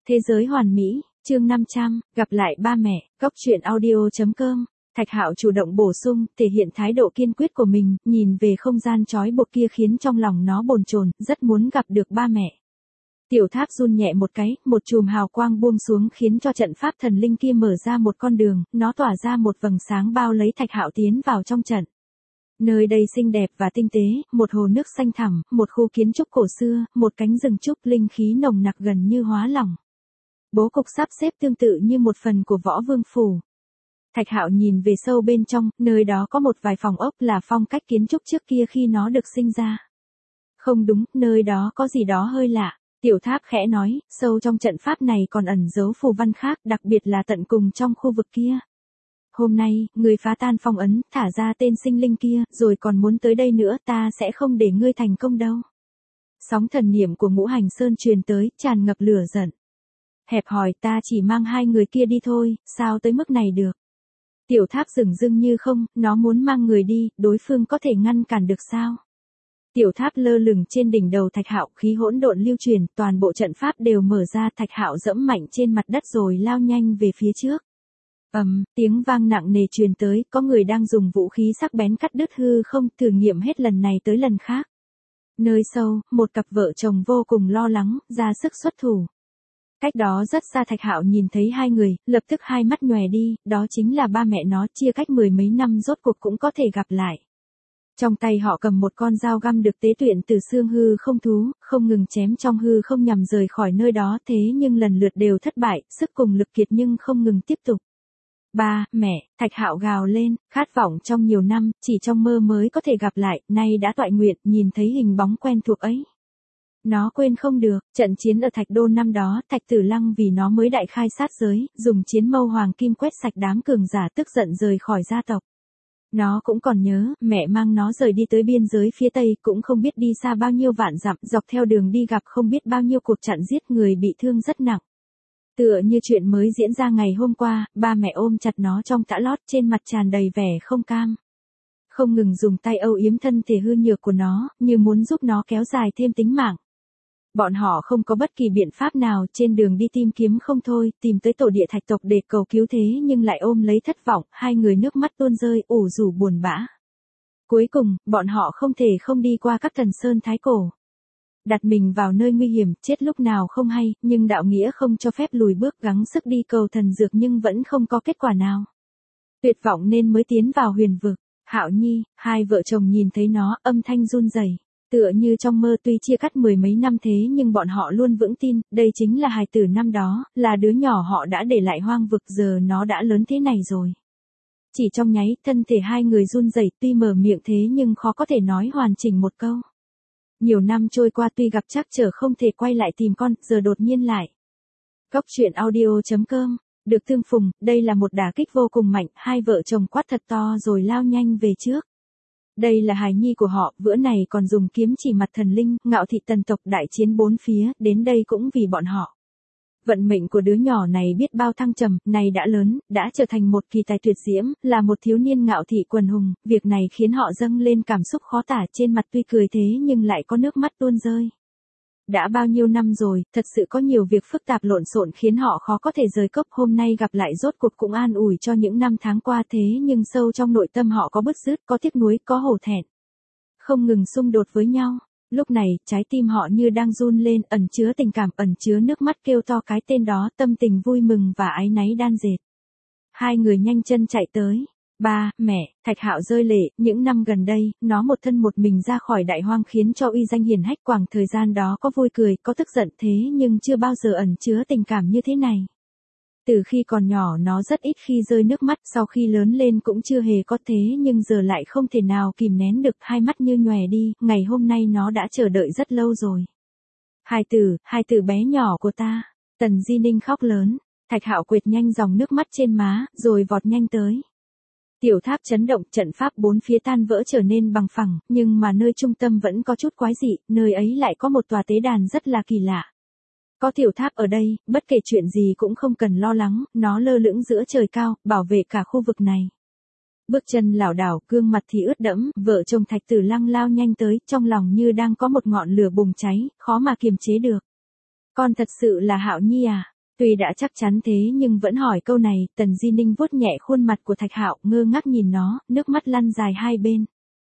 Thế giới hoàn mỹ, chương 500, gặp lại ba mẹ, góc truyện audio.com. Thạch Hạo chủ động bổ sung, thể hiện thái độ kiên quyết của mình, nhìn về không gian trói buộc kia khiến trong lòng nó bồn chồn, rất muốn gặp được ba mẹ. Tiểu tháp run nhẹ một cái, một chùm hào quang buông xuống khiến cho trận pháp thần linh kia mở ra một con đường, nó tỏa ra một vầng sáng bao lấy Thạch Hạo tiến vào trong trận. Nơi đây xinh đẹp và tinh tế, một hồ nước xanh thẳm, một khu kiến trúc cổ xưa, một cánh rừng trúc linh khí nồng nặc gần như hóa lỏng. Bố cục sắp xếp tương tự như một phần của Võ Vương Phủ. Thạch Hạo nhìn về sâu bên trong, nơi đó có một vài phòng ốc là phong cách kiến trúc trước kia khi nó được sinh ra. Không đúng, nơi đó có gì đó hơi lạ. Tiểu tháp khẽ nói, sâu trong trận pháp này còn ẩn giấu phù văn khác, đặc biệt là tận cùng trong khu vực kia. Hôm nay, người phá tan phong ấn, thả ra tên sinh linh kia, rồi còn muốn tới đây nữa, ta sẽ không để ngươi thành công đâu. Sóng thần niệm của Ngũ Hành Sơn truyền tới, tràn ngập lửa giận. Hẹp hòi, ta chỉ mang hai người kia đi thôi, sao tới mức này được? Tiểu tháp dửng dưng như không, nó muốn mang người đi, đối phương có thể ngăn cản được sao? Tiểu tháp lơ lửng trên đỉnh đầu Thạch Hạo, khí hỗn độn lưu truyền, toàn bộ trận pháp đều mở ra, Thạch Hạo dẫm mạnh trên mặt đất rồi lao nhanh về phía trước. Tiếng vang nặng nề truyền tới, có người đang dùng vũ khí sắc bén cắt đứt hư không, thử nghiệm hết lần này tới lần khác. Nơi sâu, một cặp vợ chồng vô cùng lo lắng, ra sức xuất thủ. Cách đó rất xa Thạch Hạo nhìn thấy hai người, lập tức hai mắt nhòe đi, đó chính là ba mẹ nó, chia cách mười mấy năm rốt cuộc cũng có thể gặp lại. Trong tay họ cầm một con dao găm được tế luyện từ xương hư không thú, không ngừng chém trong hư không nhằm rời khỏi nơi đó, thế nhưng lần lượt đều thất bại, sức cùng lực kiệt nhưng không ngừng tiếp tục. Ba, mẹ, Thạch Hạo gào lên, khát vọng trong nhiều năm, chỉ trong mơ mới có thể gặp lại, nay đã toại nguyện, nhìn thấy hình bóng quen thuộc ấy. Nó quên không được, trận chiến ở Thạch Đô năm đó, Thạch Tử Lăng vì nó mới đại khai sát giới, dùng chiến mâu hoàng kim quét sạch đám cường giả tức giận rời khỏi gia tộc. Nó cũng còn nhớ, mẹ mang nó rời đi tới biên giới phía Tây, cũng không biết đi xa bao nhiêu vạn dặm, dọc theo đường đi gặp không biết bao nhiêu cuộc chặn giết, người bị thương rất nặng. Tựa như chuyện mới diễn ra ngày hôm qua, ba mẹ ôm chặt nó trong tã lót, trên mặt tràn đầy vẻ không cam. Không ngừng dùng tay âu yếm thân thể hư nhược của nó, như muốn giúp nó kéo dài thêm tính mạng. Bọn họ không có bất kỳ biện pháp nào, trên đường đi tìm kiếm không thôi, tìm tới tổ địa Thạch tộc để cầu cứu thế nhưng lại ôm lấy thất vọng, hai người nước mắt tuôn rơi, ủ rủ buồn bã. Cuối cùng, bọn họ không thể không đi qua các thần sơn thái cổ. Đặt mình vào nơi nguy hiểm, chết lúc nào không hay, nhưng đạo nghĩa không cho phép lùi bước, gắng sức đi cầu thần dược nhưng vẫn không có kết quả nào. Tuyệt vọng nên mới tiến vào huyền vực. Hạo Nhi, hai vợ chồng nhìn thấy nó, âm thanh run rẩy. Tựa như trong mơ, tuy chia cắt mười mấy năm thế nhưng bọn họ luôn vững tin, đây chính là hài tử năm đó, là đứa nhỏ họ đã để lại hoang vực, giờ nó đã lớn thế này rồi. Chỉ trong nháy, thân thể hai người run rẩy, tuy mở miệng thế nhưng khó có thể nói hoàn chỉnh một câu. Nhiều năm trôi qua, tuy gặp trắc trở không thể quay lại tìm con, giờ đột nhiên lại. Góc truyện audio.com, được tương phùng, đây là một đả kích vô cùng mạnh, hai vợ chồng quát thật to rồi lao nhanh về trước. Đây là hài nhi của họ, bữa này còn dùng kiếm chỉ mặt thần linh, Ngạo Thị tần tộc đại chiến bốn phía, đến đây cũng vì bọn họ. Vận mệnh của đứa nhỏ này biết bao thăng trầm, này đã lớn, đã trở thành một kỳ tài tuyệt diễm, là một thiếu niên Ngạo Thị quần hùng, việc này khiến họ dâng lên cảm xúc khó tả, trên mặt tuy cười thế nhưng lại có nước mắt tuôn rơi. Đã bao nhiêu năm rồi, thật sự có nhiều việc phức tạp lộn xộn khiến họ khó có thể rời cốc, hôm nay gặp lại rốt cuộc cũng an ủi cho những năm tháng qua, thế nhưng sâu trong nội tâm họ có bứt rứt, có tiếc nuối, có hổ thẹn. Không ngừng xung đột với nhau. Lúc này, trái tim họ như đang run lên, ẩn chứa tình cảm, ẩn chứa nước mắt kêu to cái tên đó, tâm tình vui mừng và áy náy đan dệt. Hai người nhanh chân chạy tới. Ba, mẹ, Thạch Hạo rơi lệ, những năm gần đây, nó một thân một mình ra khỏi đại hoang khiến cho uy danh hiển hách, khoảng thời gian đó có vui cười, có tức giận thế nhưng chưa bao giờ ẩn chứa tình cảm như thế này. Từ khi còn nhỏ nó rất ít khi rơi nước mắt, sau khi lớn lên cũng chưa hề có thế nhưng giờ lại không thể nào kìm nén được, hai mắt như nhòe đi, ngày hôm nay nó đã chờ đợi rất lâu rồi. Hai tử bé nhỏ của ta, Tần Di Ninh khóc lớn, Thạch Hạo quệt nhanh dòng nước mắt trên má, rồi vọt nhanh tới. Tiểu tháp chấn động, trận pháp bốn phía tan vỡ trở nên bằng phẳng, nhưng mà nơi trung tâm vẫn có chút quái dị, nơi ấy lại có một tòa tế đàn rất là kỳ lạ. Có tiểu tháp ở đây, bất kể chuyện gì cũng không cần lo lắng, nó lơ lửng giữa trời cao, bảo vệ cả khu vực này. Bước chân lảo đảo, gương mặt thì ướt đẫm, vợ chồng Thạch Tử Lăng lao nhanh tới, trong lòng như đang có một ngọn lửa bùng cháy, khó mà kiềm chế được. Con thật sự là Hạo Nhi à? Tuy đã chắc chắn thế nhưng vẫn hỏi câu này, Tần Di Ninh vuốt nhẹ khuôn mặt của Thạch Hạo, ngơ ngác nhìn nó, nước mắt lăn dài hai bên.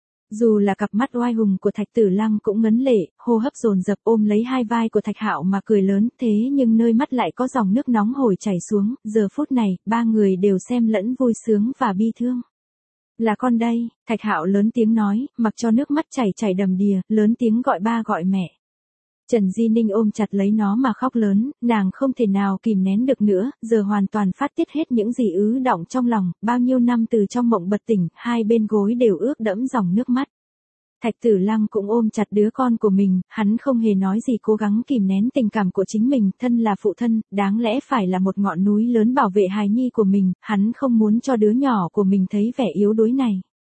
Dù là cặp mắt oai hùng của Thạch Tử Lăng cũng ngấn lệ, hô hấp dồn dập ôm lấy hai vai của Thạch Hạo mà cười lớn, thế nhưng nơi mắt lại có dòng nước nóng hổi chảy xuống, giờ phút này, ba người đều xem lẫn vui sướng và bi thương. Là con đây, Thạch Hạo lớn tiếng nói, mặc cho nước mắt chảy đầm đìa, lớn tiếng gọi ba gọi mẹ. Trần Di Ninh ôm chặt lấy nó mà khóc lớn, nàng không thể nào kìm nén được nữa, giờ hoàn toàn phát tiết hết những gì ứ đọng trong lòng, bao nhiêu năm từ trong mộng bật tỉnh, hai bên gối đều ướt đẫm dòng nước mắt. Thạch Tử Lăng cũng ôm chặt đứa con của mình, hắn không hề nói gì, cố gắng kìm nén tình cảm của chính mình, thân là phụ thân, đáng lẽ phải là một ngọn núi lớn bảo vệ hài nhi của mình, hắn không muốn cho đứa nhỏ của mình thấy vẻ yếu đuối này.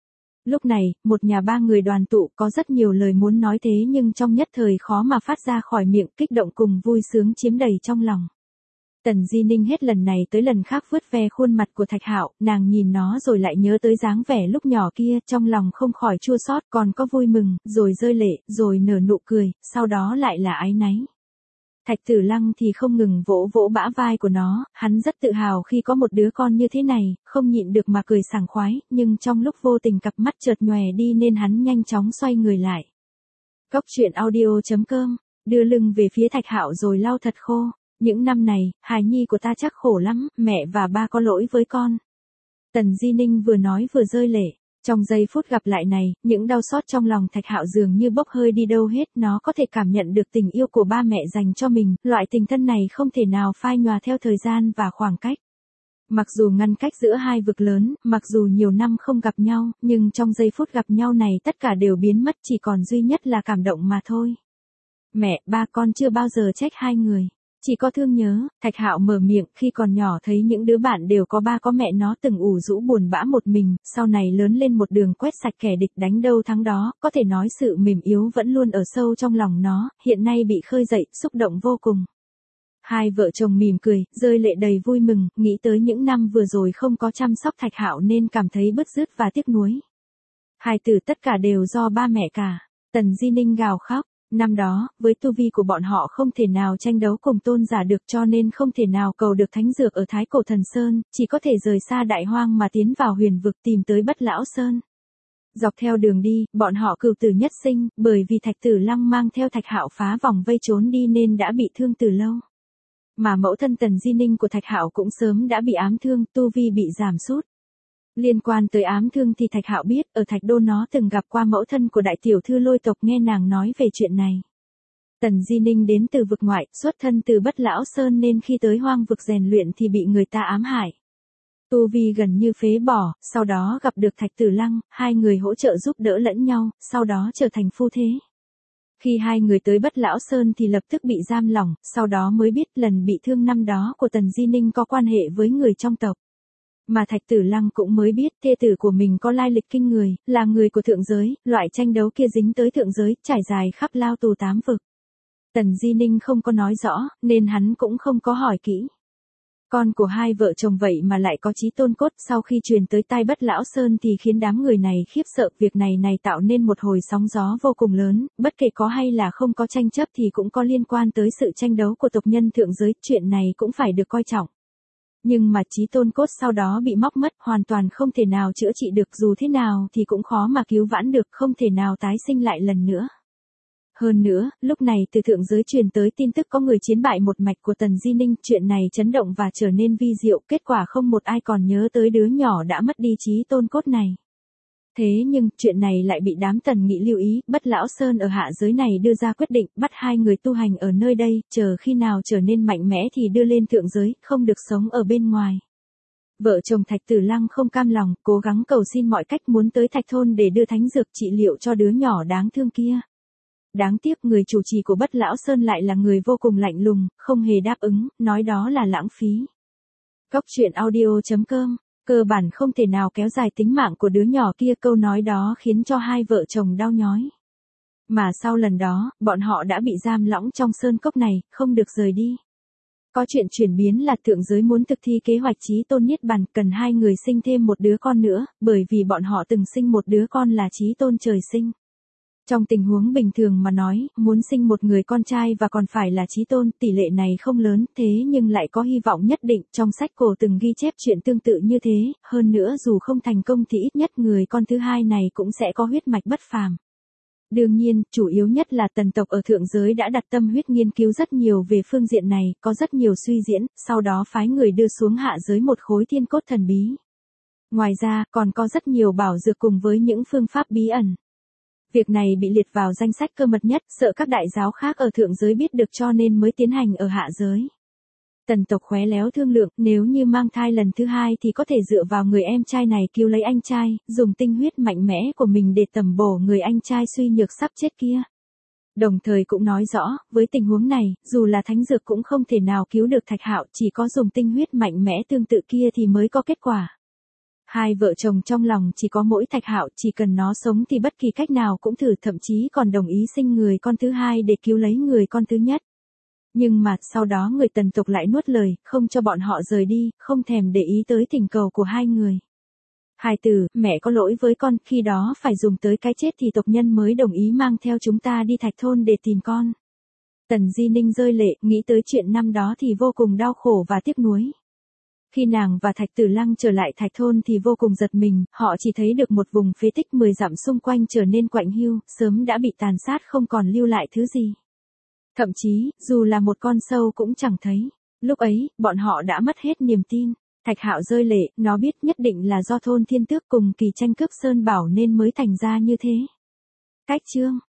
Lúc này, một nhà ba người đoàn tụ, có rất nhiều lời muốn nói thế nhưng trong nhất thời khó mà phát ra khỏi miệng, kích động cùng vui sướng chiếm đầy trong lòng. Tần Di Ninh hết lần này tới lần khác vuốt ve khuôn mặt của Thạch Hạo, nàng nhìn nó rồi lại nhớ tới dáng vẻ lúc nhỏ kia, trong lòng không khỏi chua xót, còn có vui mừng, rồi rơi lệ, rồi nở nụ cười, sau đó lại là áy náy. Thạch Tử Lăng thì không ngừng vỗ vỗ bả vai của nó, hắn rất tự hào khi có một đứa con như thế này, không nhịn được mà cười sảng khoái, nhưng trong lúc vô tình cặp mắt chợt nhòe đi nên hắn nhanh chóng xoay người lại. Cốc truyện audio.com, đưa lưng về phía Thạch Hạo rồi lau thật khô. Những năm này, hài nhi của ta chắc khổ lắm, mẹ và ba có lỗi với con. Tần Di Ninh vừa nói vừa rơi lệ. Trong giây phút gặp lại này, những đau xót trong lòng Thạch Hạo dường như bốc hơi đi đâu hết, nó có thể cảm nhận được tình yêu của ba mẹ dành cho mình, loại tình thân này không thể nào phai nhòa theo thời gian và khoảng cách. Mặc dù ngăn cách giữa hai vực lớn, mặc dù nhiều năm không gặp nhau, nhưng trong giây phút gặp nhau này tất cả đều biến mất, chỉ còn duy nhất là cảm động mà thôi. Mẹ, ba con chưa bao giờ trách hai người. Chỉ có thương nhớ, Thạch Hạo mở miệng, khi còn nhỏ thấy những đứa bạn đều có ba có mẹ nó từng ủ rũ buồn bã một mình, sau này lớn lên một đường quét sạch kẻ địch đánh đâu thắng đó, có thể nói sự mềm yếu vẫn luôn ở sâu trong lòng nó, hiện nay bị khơi dậy, xúc động vô cùng. Hai vợ chồng mỉm cười, rơi lệ đầy vui mừng, nghĩ tới những năm vừa rồi không có chăm sóc Thạch Hạo nên cảm thấy bứt rứt và tiếc nuối. Hai từ tất cả đều do ba mẹ cả. Tần Di Ninh gào khóc. Năm đó, với tu vi của bọn họ không thể nào tranh đấu cùng tôn giả được cho nên không thể nào cầu được thánh dược ở Thái Cổ Thần Sơn, chỉ có thể rời xa đại hoang mà tiến vào huyền vực tìm tới Bất Lão Sơn. Dọc theo đường đi, bọn họ cừu tử nhất sinh, bởi vì Thạch Tử Lăng mang theo Thạch Hạo phá vòng vây trốn đi nên đã bị thương từ lâu. Mà mẫu thân Tần Di Ninh của Thạch Hạo cũng sớm đã bị ám thương, tu vi bị giảm sút. Liên quan tới ám thương thì Thạch Hạo biết, ở Thạch Đô nó từng gặp qua mẫu thân của đại tiểu thư Lôi tộc, nghe nàng nói về chuyện này. Tần Di Ninh đến từ vực ngoại, xuất thân từ Bất Lão Sơn nên khi tới hoang vực rèn luyện thì bị người ta ám hại. Tu vi gần như phế bỏ, sau đó gặp được Thạch Tử Lăng, hai người hỗ trợ giúp đỡ lẫn nhau, sau đó trở thành phu thế. Khi hai người tới Bất Lão Sơn thì lập tức bị giam lỏng, sau đó mới biết lần bị thương năm đó của Tần Di Ninh có quan hệ với người trong tộc. Mà Thạch Tử Lăng cũng mới biết thê tử của mình có lai lịch kinh người, là người của thượng giới, loại tranh đấu kia dính tới thượng giới, trải dài khắp lao tù 8 vực. Tần Di Ninh không có nói rõ, nên hắn cũng không có hỏi kỹ. Con của hai vợ chồng vậy mà lại có chí tôn cốt, sau khi truyền tới tai Bất Lão Sơn thì khiến đám người này khiếp sợ, việc này tạo nên một hồi sóng gió vô cùng lớn, bất kể có hay là không có tranh chấp thì cũng có liên quan tới sự tranh đấu của tộc nhân thượng giới, chuyện này cũng phải được coi trọng. Nhưng mà chí tôn cốt sau đó bị móc mất, hoàn toàn không thể nào chữa trị được, dù thế nào thì cũng khó mà cứu vãn được, không thể nào tái sinh lại lần nữa. Hơn nữa, lúc này từ thượng giới truyền tới tin tức có người chiến bại một mạch của Tần Di Ninh, chuyện này chấn động và trở nên vi diệu, kết quả không một ai còn nhớ tới đứa nhỏ đã mất đi chí tôn cốt này. Thế nhưng, chuyện này lại bị đám Tần Nghị lưu ý, Bất Lão Sơn ở hạ giới này đưa ra quyết định, bắt hai người tu hành ở nơi đây, chờ khi nào trở nên mạnh mẽ thì đưa lên thượng giới, không được sống ở bên ngoài. Vợ chồng Thạch Tử Lăng không cam lòng, cố gắng cầu xin mọi cách muốn tới Thạch Thôn để đưa thánh dược trị liệu cho đứa nhỏ đáng thương kia. Đáng tiếc người chủ trì của Bất Lão Sơn lại là người vô cùng lạnh lùng, không hề đáp ứng, nói đó là lãng phí. Cốc truyện audio.com, cơ bản không thể nào kéo dài tính mạng của đứa nhỏ kia, câu nói đó khiến cho hai vợ chồng đau nhói. Mà sau lần đó, bọn họ đã bị giam lỏng trong sơn cốc này, không được rời đi. Có chuyện chuyển biến là thượng giới muốn thực thi kế hoạch chí tôn niết bàn, cần hai người sinh thêm một đứa con nữa, bởi vì bọn họ từng sinh một đứa con là chí tôn trời sinh. Trong tình huống bình thường mà nói, muốn sinh một người con trai và còn phải là chí tôn, tỷ lệ này không lớn, thế nhưng lại có hy vọng nhất định, trong sách cổ từng ghi chép chuyện tương tự như thế, hơn nữa dù không thành công thì ít nhất người con thứ hai này cũng sẽ có huyết mạch bất phàm. Đương nhiên, chủ yếu nhất là tần tộc ở thượng giới đã đặt tâm huyết nghiên cứu rất nhiều về phương diện này, có rất nhiều suy diễn, sau đó phái người đưa xuống hạ giới một khối thiên cốt thần bí. Ngoài ra, còn có rất nhiều bảo dược cùng với những phương pháp bí ẩn. Việc này bị liệt vào danh sách cơ mật nhất, sợ các đại giáo khác ở thượng giới biết được cho nên mới tiến hành ở hạ giới. Tần tộc khéo léo thương lượng, nếu như mang thai lần thứ hai thì có thể dựa vào người em trai này cứu lấy anh trai, dùng tinh huyết mạnh mẽ của mình để tầm bổ người anh trai suy nhược sắp chết kia. Đồng thời cũng nói rõ, với tình huống này, dù là thánh dược cũng không thể nào cứu được Thạch Hạo, chỉ có dùng tinh huyết mạnh mẽ tương tự kia thì mới có kết quả. Hai vợ chồng trong lòng chỉ có mỗi Thạch Hạo, chỉ cần nó sống thì bất kỳ cách nào cũng thử, thậm chí còn đồng ý sinh người con thứ hai để cứu lấy người con thứ nhất. Nhưng mà, sau đó người tần tộc lại nuốt lời, không cho bọn họ rời đi, không thèm để ý tới tình cầu của hai người. Hài tử, mẹ có lỗi với con, khi đó phải dùng tới cái chết thì tộc nhân mới đồng ý mang theo chúng ta đi Thạch Thôn để tìm con. Tần Di Ninh rơi lệ, nghĩ tới chuyện năm đó thì vô cùng đau khổ và tiếc nuối. Khi nàng và Thạch Tử Lăng trở lại Thạch Thôn thì vô cùng giật mình, họ chỉ thấy được một vùng phế tích 10 dặm xung quanh trở nên quạnh hiu, sớm đã bị tàn sát không còn lưu lại thứ gì. Thậm chí, dù là một con sâu cũng chẳng thấy. Lúc ấy, bọn họ đã mất hết niềm tin. Thạch Hạo rơi lệ, nó biết nhất định là do thôn Thiên Tước cùng Kỳ tranh cướp Sơn Bảo nên mới thành ra như thế. Cách chương